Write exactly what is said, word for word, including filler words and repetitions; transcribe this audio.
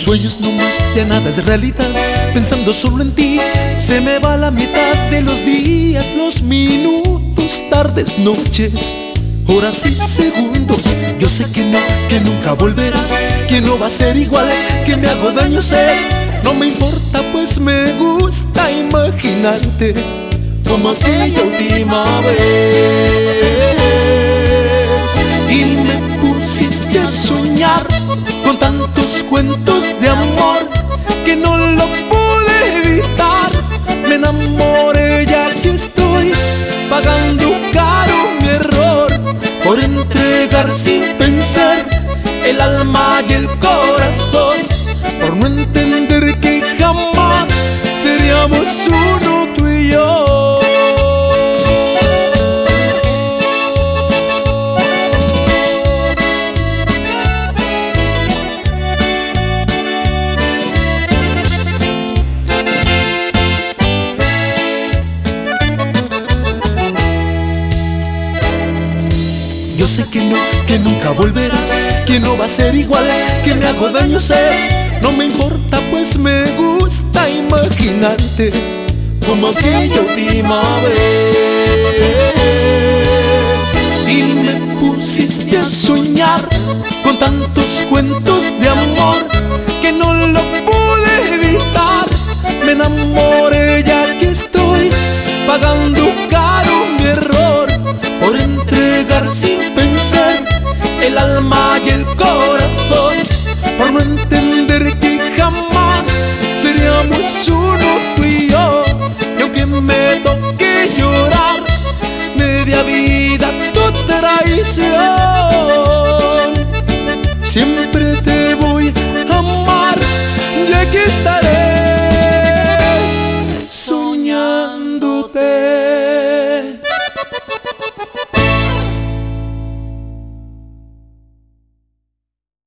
sueños nomás, ya nada es realidad. Pensando solo en ti, se me va la mitad de los días, los minutos, tardes, noches, horas y segundos. Yo sé que no, que nunca volverás, que no va a ser igual, que me hago daño, sé. No me importa, pues me gusta imaginarte como aquella última vez. Y me pusiste a soñar con tantos cuentos de amor que no lo pude evitar. Me enamoré, ya que estoy pagando caro mi error por entregar sin pensar el alma y el corazón, por no entender que jamás seríamos uno, tú y yo. Yo sé que no, que nunca volverás, que no va a ser igual, que me hago daño, sé. No me importa, pues me gusta imaginarte como aquella última vez. Y me pusiste a soñar con tantos cuentos de amor que no lo pude evitar. Me enamoré, ya que estoy pagando caro mi error por entregar sin pensar el alma y el corazón, por no entender